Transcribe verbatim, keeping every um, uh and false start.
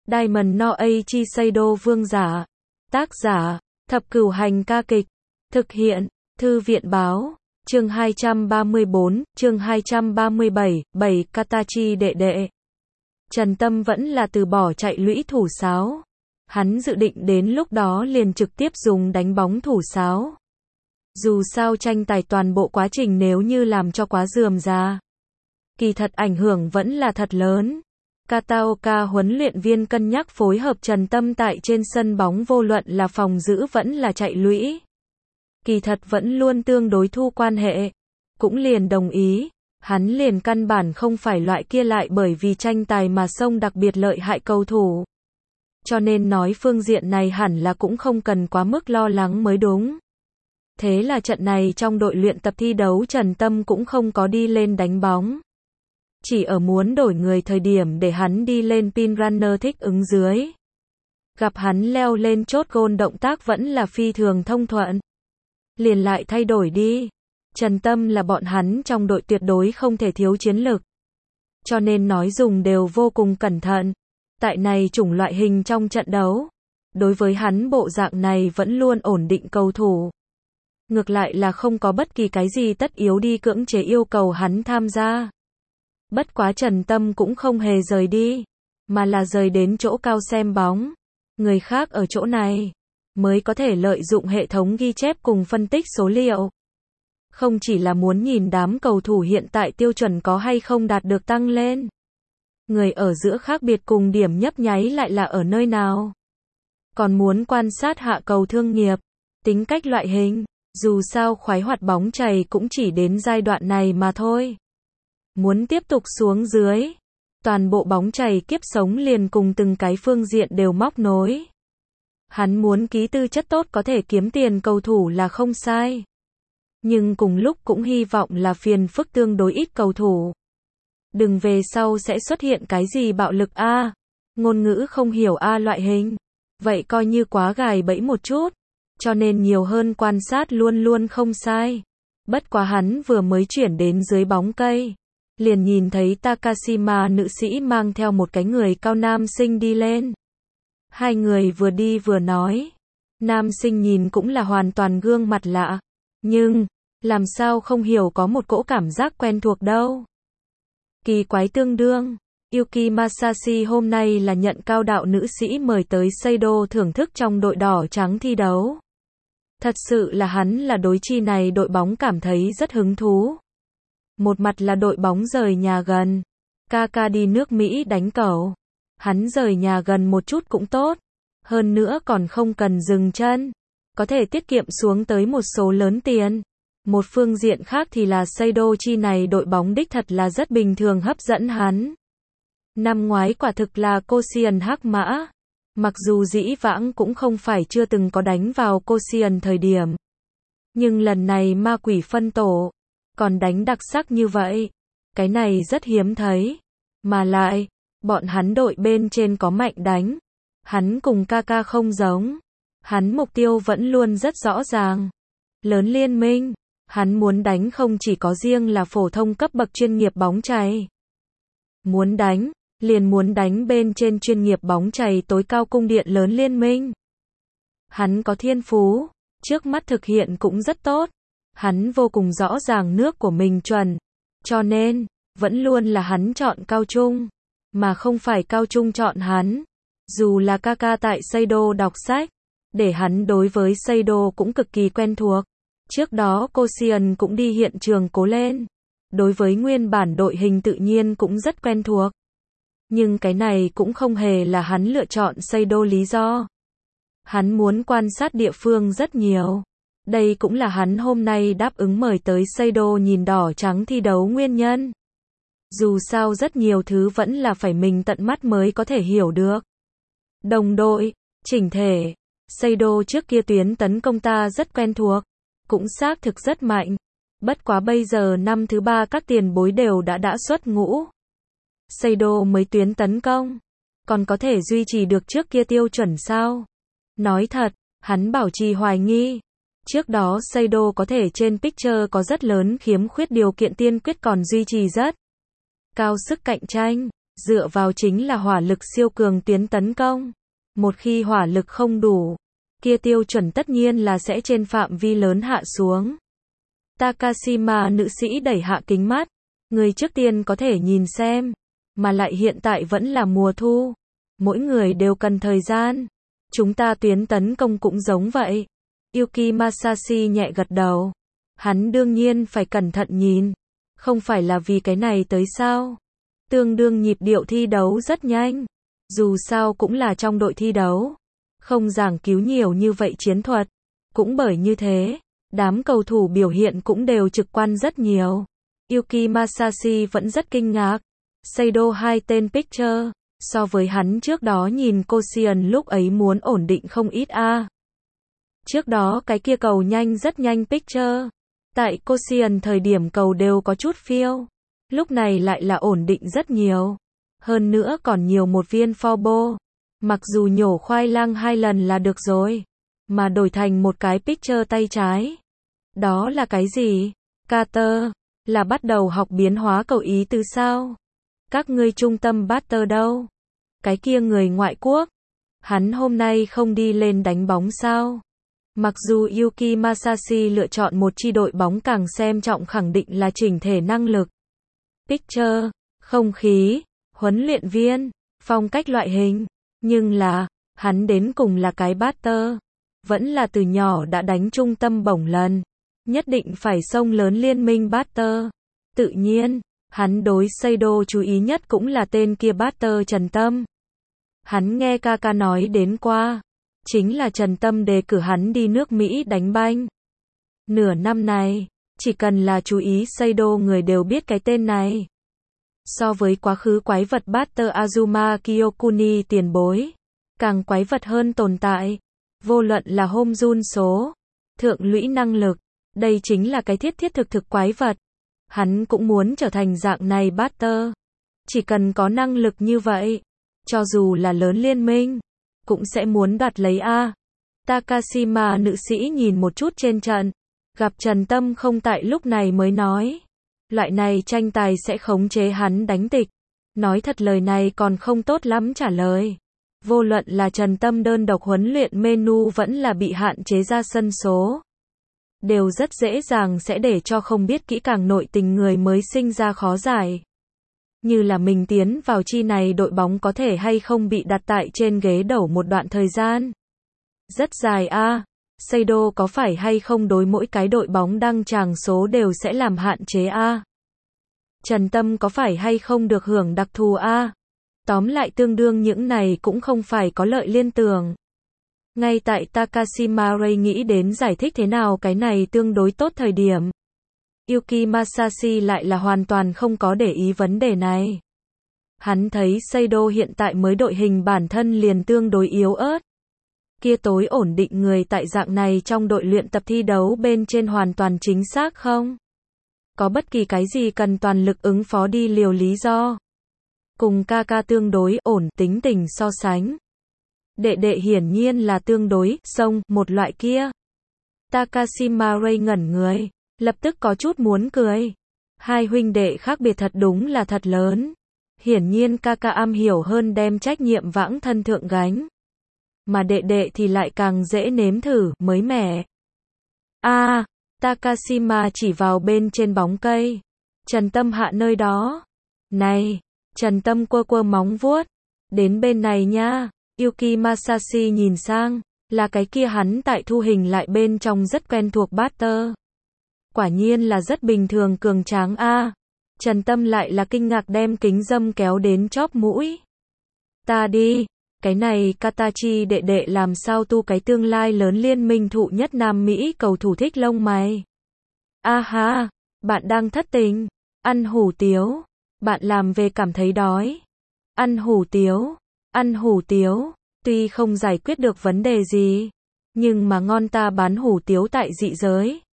Diamond no Aichi Seido vương giả. Tác giả, Thập Cửu Hành ca kịch. Thực hiện, Thư viện báo. Chương hai trăm ba mươi bốn, chương hai trăm ba mươi bảy, bảy Katachi đệ đệ. Trần Tâm vẫn là từ bỏ chạy lũy thủ sáo. Hắn dự định đến lúc đó liền trực tiếp dùng đánh bóng thủ sáo. Dù sao tranh tài toàn bộ quá trình nếu như làm cho quá rườm rà, kỳ thật ảnh hưởng vẫn là thật lớn. Kataoka huấn luyện viên cân nhắc phối hợp Trần Tâm tại trên sân bóng vô luận là phòng giữ vẫn là chạy lũy. Kỳ thật vẫn luôn tương đối thu quan hệ. Cũng liền đồng ý. Hắn liền căn bản không phải loại kia lại bởi vì tranh tài mà xông đặc biệt lợi hại cầu thủ. Cho nên nói phương diện này hẳn là cũng không cần quá mức lo lắng mới đúng. Thế là trận này trong đội luyện tập thi đấu Trần Tâm cũng không có đi lên đánh bóng. Chỉ ở muốn đổi người thời điểm để hắn đi lên pin runner thích ứng dưới. Gặp hắn leo lên chốt gôn động tác vẫn là phi thường thông thuận. Liền lại thay đổi đi. Trần Tâm là bọn hắn trong đội tuyệt đối không thể thiếu chiến lực. Cho nên nói dùng đều vô cùng cẩn thận. Tại này chủng loại hình trong trận đấu. Đối với hắn bộ dạng này vẫn luôn ổn định cầu thủ. Ngược lại là không có bất kỳ cái gì tất yếu đi cưỡng chế yêu cầu hắn tham gia. Bất quá Trần Tâm cũng không hề rời đi. Mà là rời đến chỗ cao xem bóng. Người khác ở chỗ này mới có thể lợi dụng hệ thống ghi chép cùng phân tích số liệu. Không chỉ là muốn nhìn đám cầu thủ hiện tại tiêu chuẩn có hay không đạt được tăng lên. Người ở giữa khác biệt cùng điểm nhấp nháy lại là ở nơi nào. Còn muốn quan sát hạ cầu thương nghiệp, tính cách loại hình. Dù sao khoái hoạt bóng chày cũng chỉ đến giai đoạn này mà thôi. Muốn tiếp tục xuống dưới. Toàn bộ bóng chày kiếp sống liền cùng từng cái phương diện đều móc nối. Hắn muốn ký tư chất tốt có thể kiếm tiền cầu thủ là không sai. Nhưng cùng lúc cũng hy vọng là phiền phức tương đối ít cầu thủ. Đừng về sau sẽ xuất hiện cái gì bạo lực A, ngôn ngữ không hiểu A loại hình. Vậy coi như quá gài bẫy một chút. Cho nên nhiều hơn quan sát luôn luôn không sai. Bất quá hắn vừa mới chuyển đến dưới bóng cây. Liền nhìn thấy Takashima nữ sĩ mang theo một cái người cao nam sinh đi lên. Hai người vừa đi vừa nói. Nam sinh nhìn cũng là hoàn toàn gương mặt lạ. Nhưng, làm sao không hiểu có một cỗ cảm giác quen thuộc đâu. Kỳ quái tương đương. Yuki Masashi hôm nay là nhận cao đạo nữ sĩ mời tới Seido thưởng thức trong đội đỏ trắng thi đấu. Thật sự là hắn là đối chi này đội bóng cảm thấy rất hứng thú. Một mặt là đội bóng rời nhà gần. Kaka đi nước Mỹ đánh cầu. Hắn rời nhà gần một chút cũng tốt. Hơn nữa còn không cần dừng chân. Có thể tiết kiệm xuống tới một số lớn tiền. Một phương diện khác thì là Seido chi này đội bóng đích thật là rất bình thường hấp dẫn hắn. Năm ngoái quả thực là Koshien hắc mã. Mặc dù dĩ vãng cũng không phải chưa từng có đánh vào Koshien thời điểm. Nhưng lần này ma quỷ phân tổ. Còn đánh đặc sắc như vậy. Cái này rất hiếm thấy. Mà lại, bọn hắn đội bên trên có mạnh đánh. Hắn cùng Kaka không giống. Hắn mục tiêu vẫn luôn rất rõ ràng. Lớn liên minh. Hắn muốn đánh không chỉ có riêng là phổ thông cấp bậc chuyên nghiệp bóng chày. Muốn đánh, liền muốn đánh bên trên chuyên nghiệp bóng chày tối cao cung điện lớn liên minh. Hắn có thiên phú, trước mắt thực hiện cũng rất tốt. Hắn vô cùng rõ ràng nước của mình chuẩn. Cho nên, vẫn luôn là hắn chọn cao trung, mà không phải cao trung chọn hắn. Dù là Kaka tại Seido đọc sách, để hắn đối với Seido cũng cực kỳ quen thuộc. Trước đó Koshien cũng đi hiện trường cố lên. Đối với nguyên bản đội hình tự nhiên cũng rất quen thuộc. Nhưng cái này cũng không hề là hắn lựa chọn Seido lý do. Hắn muốn quan sát địa phương rất nhiều. Đây cũng là hắn hôm nay đáp ứng mời tới Seido nhìn đỏ trắng thi đấu nguyên nhân. Dù sao rất nhiều thứ vẫn là phải mình tận mắt mới có thể hiểu được. Đồng đội, chỉnh thể, Seido trước kia tuyến tấn công ta rất quen thuộc. Cũng xác thực rất mạnh. Bất quá bây giờ năm thứ ba các tiền bối đều đã đã xuất ngũ. Seido mới tuyến tấn công. Còn có thể duy trì được trước kia tiêu chuẩn sao? Nói thật, hắn bảo trì hoài nghi. Trước đó Seido có thể trên picture có rất lớn khiếm khuyết điều kiện tiên quyết còn duy trì rất cao sức cạnh tranh. dựa vào chính là hỏa lực siêu cường tiến tấn công. Một khi hỏa lực không đủ, kia tiêu chuẩn tất nhiên là sẽ trên phạm vi lớn hạ xuống. Takashima nữ sĩ đẩy hạ kính mắt. Người trước tiên có thể nhìn xem. Mà lại hiện tại vẫn là mùa thu. Mỗi người đều cần thời gian. Chúng ta tuyến tấn công cũng giống vậy. Yuki Masashi nhẹ gật đầu. Hắn đương nhiên phải cẩn thận nhìn. Không phải là vì cái này tới sao. Tương đương nhịp điệu thi đấu rất nhanh. Dù sao cũng là trong đội thi đấu. Không giảng cứu nhiều như vậy chiến thuật. Cũng bởi như thế, đám cầu thủ biểu hiện cũng đều trực quan rất nhiều. Yuki Masashi vẫn rất kinh ngạc. Seido hai tên pitcher. So với hắn trước đó nhìn Koshien lúc ấy muốn ổn định không ít a. Trước đó cái kia cầu nhanh rất nhanh pitcher. Tại Koshien thời điểm cầu đều có chút phiêu. Lúc này lại là ổn định rất nhiều. Hơn nữa còn nhiều một viên foul. Mặc dù nhổ khoai lang hai lần là được rồi. Mà đổi thành một cái pitcher tay trái. Đó là cái gì? Carter. Là bắt đầu học biến hóa cầu ý từ sao? Các ngươi trung tâm batter đâu? Cái kia người ngoại quốc. Hắn hôm nay không đi lên đánh bóng sao? Mặc dù Yuki Masashi lựa chọn một chi đội bóng càng xem trọng khẳng định là chỉnh thể năng lực. Pitcher, không khí, huấn luyện viên, phong cách loại hình. Nhưng là, hắn đến cùng là cái batter. Vẫn là từ nhỏ đã đánh trung tâm bổng lần. Nhất định phải xông lớn liên minh batter. Tự nhiên, hắn đối Seido chú ý nhất cũng là tên kia batter Trần Tâm. Hắn nghe Kaka nói đến qua. Chính là Trần Tâm đề cử hắn đi nước Mỹ đánh banh. Nửa năm này, chỉ cần là chú ý Seido người đều biết cái tên này. So với quá khứ quái vật batter Azuma Kyokuni tiền bối, càng quái vật hơn tồn tại. Vô luận là home run số, thượng lũy năng lực, đây chính là cái thiết thiết thực thực quái vật. Hắn cũng muốn trở thành dạng này batter. Chỉ cần có năng lực như vậy, cho dù là lớn liên minh, cũng sẽ muốn đoạt lấy A. Takashima nữ sĩ nhìn một chút trên trận, gặp Trần Tâm không tại lúc này mới nói. Loại này tranh tài sẽ khống chế hắn đánh tịch. Nói thật lời này còn không tốt lắm trả lời. Vô luận là Trần Tâm đơn độc huấn luyện menu vẫn là bị hạn chế ra sân số. Đều rất dễ dàng sẽ để cho không biết kỹ càng nội tình người mới sinh ra khó giải. Như là mình tiến vào chi này đội bóng có thể hay không bị đặt tại trên ghế đầu một đoạn thời gian. Rất dài a. À. Seido có phải hay không đối mỗi cái đội bóng đăng tràng số đều sẽ làm hạn chế a. À. Trần Tâm có phải hay không được hưởng đặc thù a. À. Tóm lại tương đương những này cũng không phải có lợi liên tưởng. Ngay tại Takashima Ray nghĩ đến giải thích thế nào cái này tương đối tốt thời điểm. Yuki Masashi lại là hoàn toàn không có để ý vấn đề này. Hắn thấy Seido hiện tại mới đội hình bản thân liền tương đối yếu ớt. Kia tối ổn định người tại dạng này trong đội luyện tập thi đấu bên trên hoàn toàn chính xác không? Có bất kỳ cái gì cần toàn lực ứng phó đi liều lý do. Cùng Kaka tương đối ổn tính tình so sánh. Đệ đệ hiển nhiên là tương đối xông một loại kia. Takashima Ray ngẩn người, lập tức có chút muốn cười. Hai huynh đệ khác biệt thật đúng là thật lớn. Hiển nhiên Kaka am hiểu hơn đem trách nhiệm vãng thân thượng gánh. Mà đệ đệ thì lại càng dễ nếm thử, mới mẻ. A, à, Takashima chỉ vào bên trên bóng cây. Trần Tâm hạ nơi đó. Này, Trần Tâm quơ quơ móng vuốt. Đến bên này nha. Yuki Masashi nhìn sang, là cái kia hắn tại thu hình lại bên trong rất quen thuộc batter. Quả nhiên là rất bình thường cường tráng a. À. Trần Tâm lại là kinh ngạc đem kính dâm kéo đến chóp mũi. Ta đi, cái này Katachi đệ đệ làm sao tu cái tương lai lớn liên minh thụ nhất Nam Mỹ cầu thủ thích lông mày. A ha, bạn đang thất tình, ăn hủ tiếu, bạn làm về cảm thấy đói. Ăn hủ tiếu, ăn hủ tiếu, tuy không giải quyết được vấn đề gì, nhưng mà ngon ta bán hủ tiếu tại dị giới.